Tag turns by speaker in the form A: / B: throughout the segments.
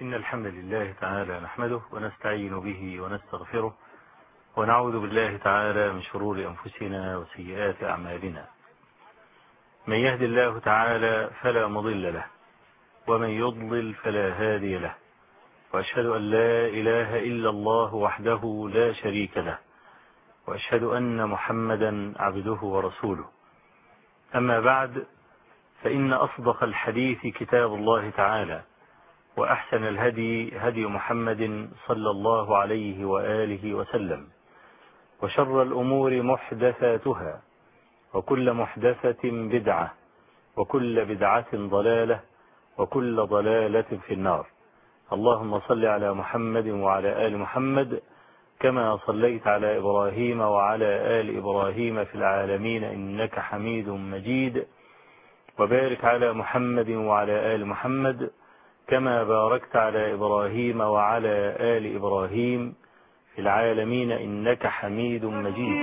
A: إن الحمد لله تعالى نحمده ونستعين به ونستغفره ونعوذ بالله تعالى من شرور أنفسنا وسيئات أعمالنا. من يهد الله تعالى فلا مضل له ومن يضلل فلا هادي له، وأشهد أن لا إله إلا الله وحده لا شريك له، وأشهد أن محمدا عبده ورسوله. أما بعد، فإن أصدق الحديث كتاب الله تعالى، وأحسن الهدي هدي محمد صلى الله عليه وآله وسلم، وشر الأمور محدثاتها، وكل محدثة بدعة، وكل بدعة ضلالة، وكل ضلالة في النار. اللهم صل على محمد وعلى آل محمد كما صليت على إبراهيم وعلى آل إبراهيم في العالمين إنك حميد مجيد، وبارك على محمد وعلى آل محمد كما باركت على إبراهيم وعلى آل إبراهيم في العالمين إنك حميد مجيد.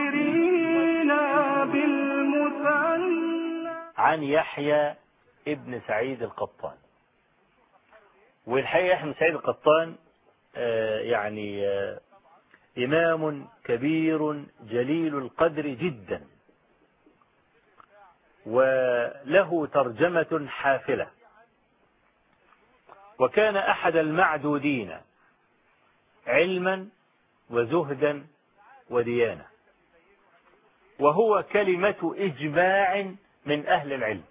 A: عن يحيى ابن سعيد القطان. والحقيقة يحيى بن سعيد القطان إمام كبير جليل القدر جدا، وله ترجمة حافلة، وكان أحد المعدودين علما وزهدا وديانة، وهو كلمة إجماع من أهل العلم،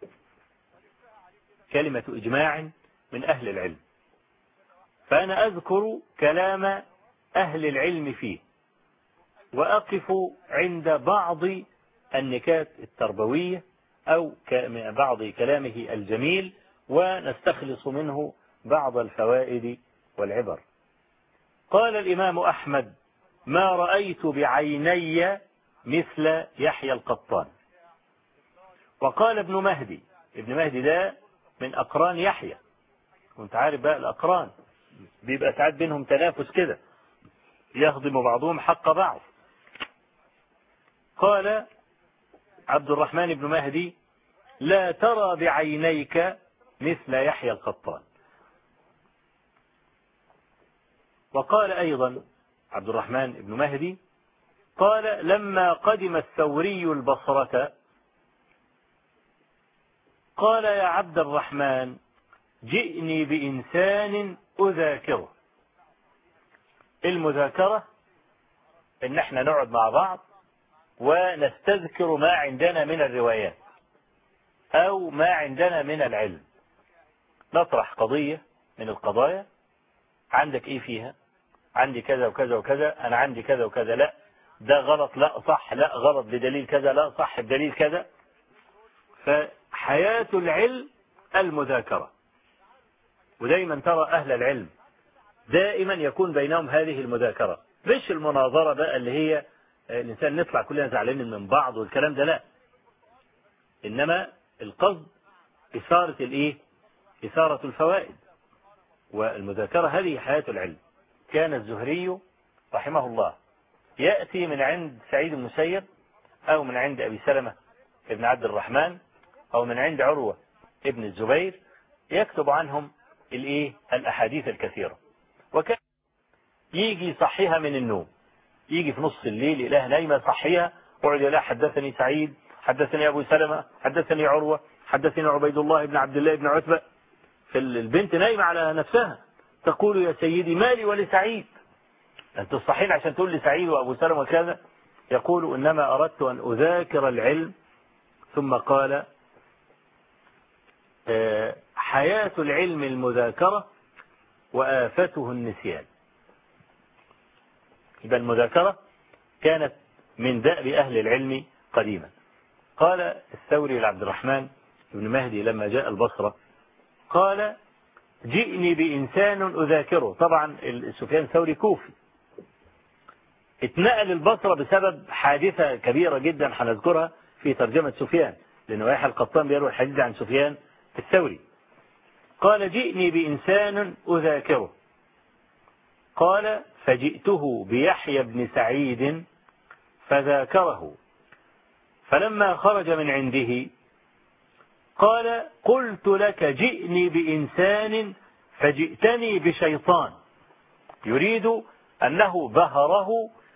A: كلمة إجماع من أهل العلم. فأنا أذكر كلام أهل العلم فيه، وأقف عند بعض النكات التربوية أو بعض كلامه الجميل، ونستخلص منه بعض الفوائد والعبر. قال الإمام أحمد: ما رأيت بعيني مثل يحيى القطان. وقال ابن مهدي، ابن مهدي ده من أقران يحيى، وانت عارف بقى الأقران بيبقى ساعات بينهم تنافس كده، يخدم بعضهم حق بعض. قال عبد الرحمن بن مهدي: لا ترى بعينيك مثل يحيى القطان. وقال أيضا عبد الرحمن بن مهدي، قال: لما قدم الثوري البصرة قال: يا عبد الرحمن، جئني بإنسان أذاكره. المذاكرة إن احنا نقعد مع بعض ونستذكر ما عندنا من الروايات أو ما عندنا من العلم، نطرح قضية من القضايا، عندك إيه فيها؟ عندي كذا وكذا وكذا، أنا عندي كذا وكذا، لا ده غلط، لا صح، لا غلط بدليل كذا، لا صح بدليل كذا. فحياة العلم المذاكرة، ودايما ترى أهل العلم دائما يكون بينهم هذه المذاكرة، مش المناظرة بقى اللي هي الإنسان نطلع كلنا زعلانين من بعض والكلام ده، لا، إنما القصد إثارة الإيه؟ إثارة الفوائد. والمذاكرة هذه حياة العلم. كان الزهري رحمه الله يأتي من عند سعيد بن المسيب، أو من عند أبي سلمة ابن عبد الرحمن، أو من عند عروة ابن الزبير، يكتب عنهم الإيه؟ الأحاديث الكثيرة. وكان يجي يصحيها من النوم، يجي في نص الليل إله نايمة صحيها، وعد لا حدثني سعيد، حدثني أبو سلمة، حدثني عروة، حدثني عبيد الله بن عبد الله بن عتبة. فالبنت نايمة على نفسها، تقول: يا سيدي مالي ولسعيد، أنت تصحين عشان تقول لي سعيد وأبو سلمة وكذا؟ يقول: إنما أردت أن أذاكر العلم. ثم قال: حياة العلم المذاكرة وآفته النسيان. يبقى المذاكرة كانت من دأب أهل العلم قديما. قال الثوري لعبد الرحمن بن مهدي لما جاء البصرة، قال: جئني بإنسان أذاكره. طبعا سفيان الثوري كوفي، اتنقل البصرة بسبب حادثة كبيرة جدا هنذكرها في ترجمة سفيان، لأنه يحيى القطان بيروي الحديث عن سفيان الثوري. قال: جئني بإنسان أذاكره. قال: فجئته بيحيى بن سعيد فذاكره، فلما خرج من عنده قال: قلت لك جئني بإنسان فجئتني بشيطان يريد أنه بهره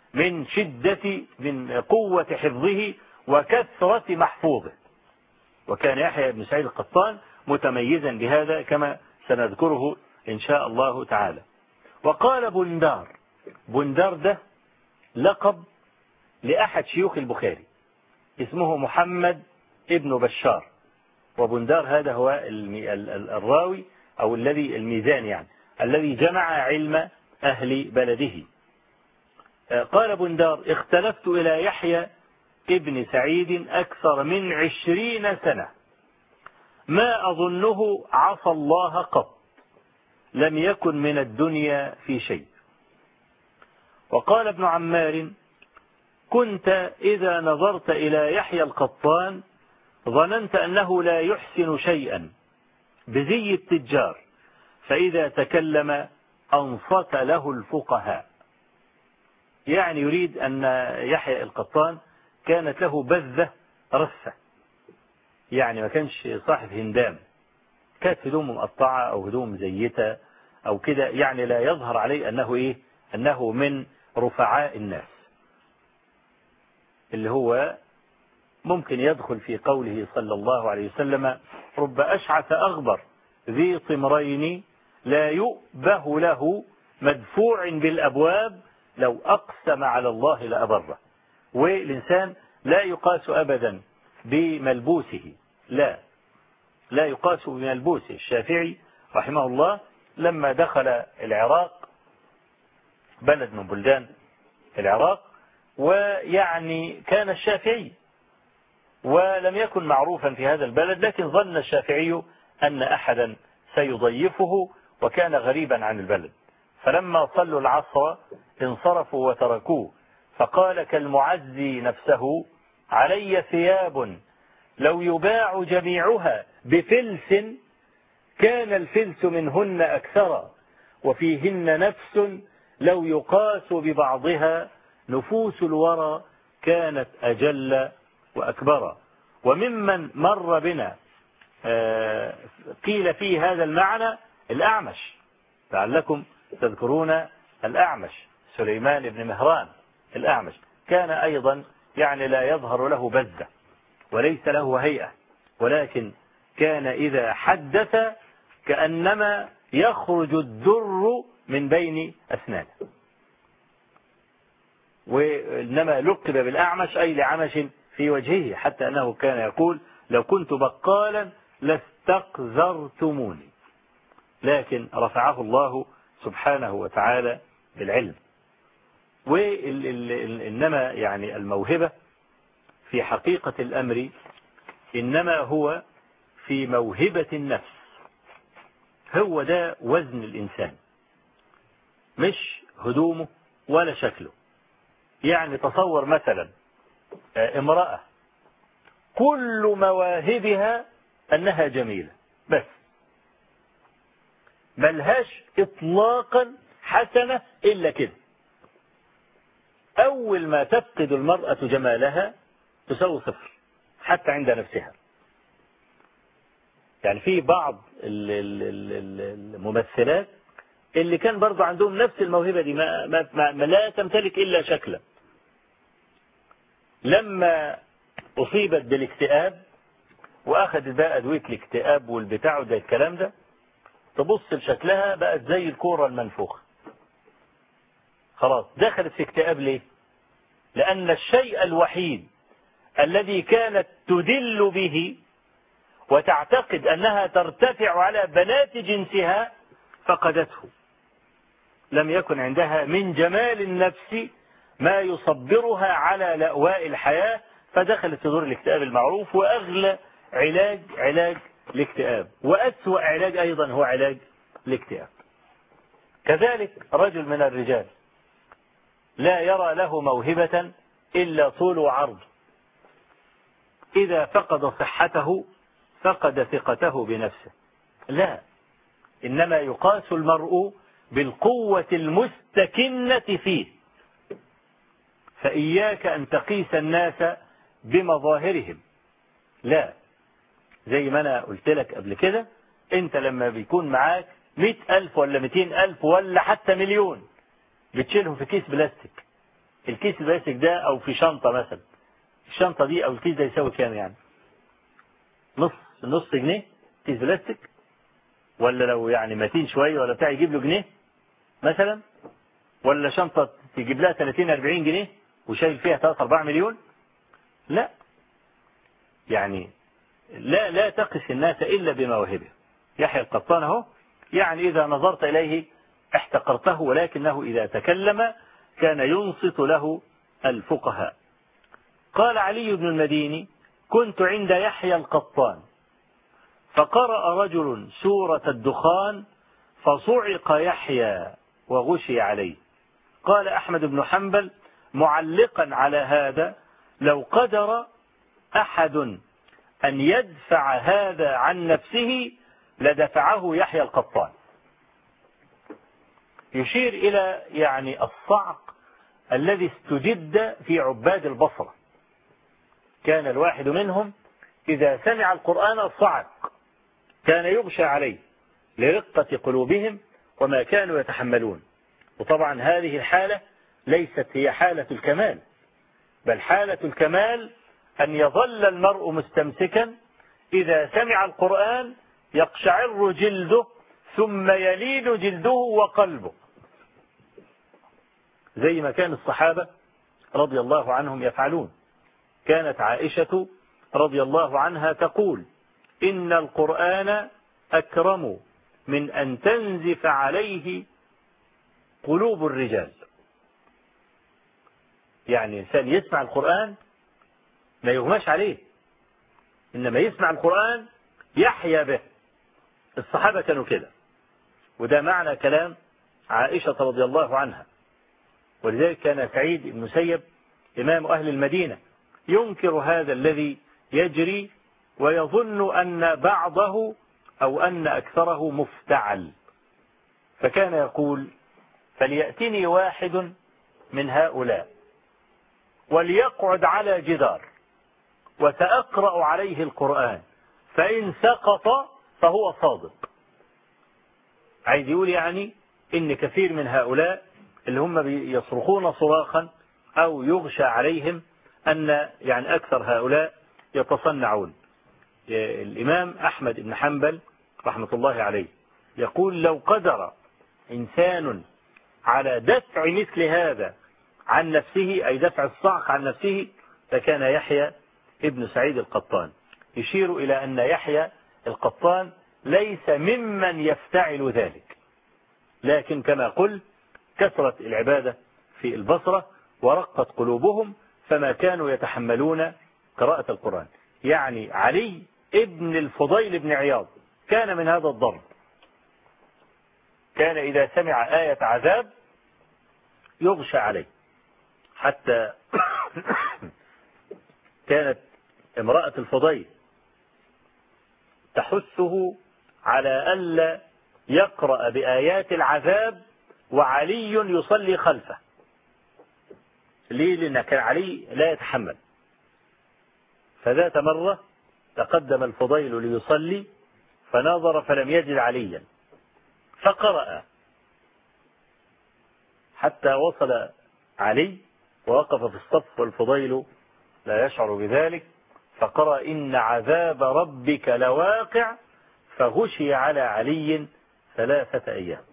A: من قوة حفظه وكثرة محفوظه. وكان يحيى بن سعيد القطان متميزا بهذا كما سنذكره إن شاء الله تعالى. وقال بندار، بندار ده لقب لأحد شيوخ البخاري اسمه محمد ابن بشار، وبندار هذا هو الراوي أو الذي الميزان يعني الذي جمع علم أهل بلده. قال بندار: اختلفت إلى يحيى ابن سعيد أكثر من 20 سنة ما أظنه عصى الله قط، لم يكن من الدنيا في شيء. وقال ابن عمار: كنت إذا نظرت إلى يحيى القطان ظننت أنه لا يحسن شيئا بزي التجار، فإذا تكلم أنصت له الفقهاء. يعني يريد أن يحيى القطان كانت له بذة رثة، يعني ما كانش صاحب هندام، كانت هدومه مقطعة أو هدوم زيتة أو كده، يعني لا يظهر عليه أنه من رفعاء الناس، اللي هو ممكن يدخل في قوله صلى الله عليه وسلم: رب أشعث أغبر ذي طمرين لا يؤبه له مدفوع بالأبواب لو أقسم على الله لأبره. والإنسان لا يقاس أبدا بملبوسه، لا يقاس بملبوسه. الشافعي رحمه الله لما دخل العراق، بلد من بلدان العراق، ويعني كان الشافعي ولم يكن معروفا في هذا البلد، لكن ظن الشافعي أن أحدا سيضيفه وكان غريبا عن البلد. فلما صلوا العصر انصرفوا وتركوه، فقال كالمعزي نفسه: علي ثياب لو يباع جميعها بفلس كان الفلس منهن أكثر، وفيهن نفس لو يقاس ببعضها نفوس الورى كانت أجل وأكبر. وممن مر بنا قيل فيه هذا المعنى الأعمش، لعلكم تذكرون الأعمش، سليمان بن مهران الأعمش، كان أيضا يعني لا يظهر له بذة وليس له هيئة، ولكن كان إذا حدث كأنما يخرج الدر من بين أسنانه. وإنما لقب بالأعمش أي لعمش في وجهه، حتى أنه كان يقول: لو كنت بقالا لاستقذرتموني. لكن رفعه الله سبحانه وتعالى بالعلم. وإنما يعني الموهبة في حقيقة الأمر إنما هو في موهبة النفس، هو ده وزن الإنسان، مش هدومه ولا شكله. يعني تصور مثلا امرأة كل مواهبها أنها جميلة، بس ملهاش إطلاقا حسنة إلا كده. أول ما تفقد المرأة جمالها تساوي صفر حتى عند نفسها. يعني في بعض الممثلات اللي كان برضو عندهم نفس الموهبة دي، ما لا تمتلك إلا شكلا، لما أصيبت بالاكتئاب وأخذت بقى أدوية الاكتئاب والبتاع ده الكلام ده، تبص لشكلها بقت زي الكورة المنفوخة، خلاص دخلت في اكتئاب. ليه؟ لأن الشيء الوحيد الذي كانت تدل به وتعتقد أنها ترتفع على بنات جنسها فقدته. لم يكن عندها من جمال النفس ما يصبرها على لأواء الحياة، فدخلت في دور الاكتئاب المعروف. وأغلى علاج الاكتئاب وأسوأ علاج أيضا هو علاج الاكتئاب. كذلك رجل من الرجال لا يرى له موهبة إلا طول وعرض، إذا فقد صحته فقد ثقته بنفسه. لا، إنما يقاس المرء بالقوة المستكنة فيه. فإياك أن تقيس الناس بمظاهرهم، لا، زي ما أنا قلت لك قبل كده، أنت لما بيكون معاك 100,000 ولا 200,000 ولا حتى مليون، بتشيلهم في كيس بلاستيك. الكيس البلاستيك ده أو في شنطة مثلا، الشنطة دي أو الكيس ده يساوي كام يعني؟ نص جنيه كيس بلاستيك، ولا لو يعني متين شوية ولا بتاع يجيب له جنيه مثلا، ولا شنطة تجيب لها 30-40 جنيه وشايل فيها 3-4 مليون. لا يعني لا تقس الناس إلا بمواهبه. يحيى القطان اهو، يعني إذا نظرت إليه احتقرته، ولكنه إذا تكلم كان ينصت له الفقهاء. قال علي بن المديني: كنت عند يحيى القطان فقرأ رجل سورة الدخان فصعق يحيى وغشي عليه. قال أحمد بن حنبل معلقا على هذا: لو قدر أحد أن يدفع هذا عن نفسه لدفعه يحيى القطان. يشير إلى يعني الصعق الذي استجد في عباد البصرة. كان الواحد منهم إذا سمع القرآن صعق، كان يغشى عليه لرقة قلوبهم وما كانوا يتحملون. وطبعا هذه الحالة ليست هي حالة الكمال، بل حالة الكمال أن يظل المرء مستمسكا إذا سمع القرآن يقشعر جلده ثم يلين جلده وقلبه، زي ما كان الصحابة رضي الله عنهم يفعلون. كانت عائشة رضي الله عنها تقول: إن القرآن أكرم من أن تنزف عليه قلوب الرجال. يعني إنسان يسمع القرآن ما يغماش عليه، إنما يسمع القرآن يحيا به. الصحابة كانوا كده، وده معنى كلام عائشة رضي الله عنها. ولذلك كان سعيد بن المسيب إمام أهل المدينة ينكر هذا الذي يجري، ويظن أن بعضه أو أن أكثره مفتعل، فكان يقول: فليأتني واحد من هؤلاء وليقعد على جدار وسأقرأ عليه القرآن، فإن سقط فهو صادق. عايز يقول يعني إن كثير من هؤلاء اللي هم يصرخون صراخا أو يغشى عليهم أن يعني أكثر هؤلاء يتصنعون. الإمام أحمد بن حنبل رحمة الله عليه يقول: لو قدر إنسان على دفع مثل هذا عن نفسه، أي دفع الصعق عن نفسه، فكان يحيى ابن سعيد القطان. يشير إلى أن يحيى القطان ليس ممن يفتعل ذلك، لكن كما قلت كثرت العبادة في البصرة ورقت قلوبهم فما كانوا يتحملون قراءة القرآن. يعني علي ابن الفضيل بن عياض كان من هذا الضرب، كان إذا سمع آية عذاب يغشى عليه، حتى كانت امرأة الفضيل تحثه على ألا يقرأ بآيات العذاب وعلي يصلي خلفه. ليه؟ لأن كان علي لا يتحمل. فذات مرة تقدم الفضيل ليصلي فنظر فلم يجد عليا فقرأ حتى وصل علي ووقف في الصف والفضيل لا يشعر بذلك، فقرأ: إن عذاب ربك لواقع، فغشي على علي 3 أيام.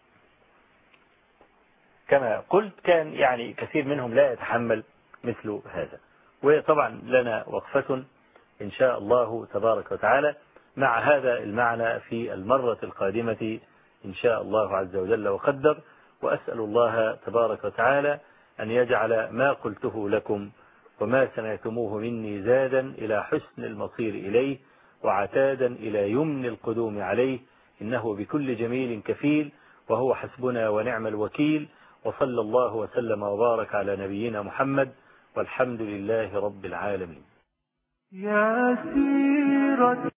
A: كما قلت كان يعني كثير منهم لا يتحمل مثل هذا. وطبعا لنا وقفة إن شاء الله تبارك وتعالى مع هذا المعنى في المرة القادمة إن شاء الله عز وجل وقدر. وأسأل الله تبارك وتعالى أن يجعل ما قلته لكم وما سمعتموه مني زادا إلى حسن المصير إليه وعتادا إلى يمن القدوم عليه، إنه بكل جميل كفيل وهو حسبنا ونعم الوكيل. وصلى الله وسلم وبارك على نبينا محمد، والحمد لله رب العالمين.
B: يا سيرة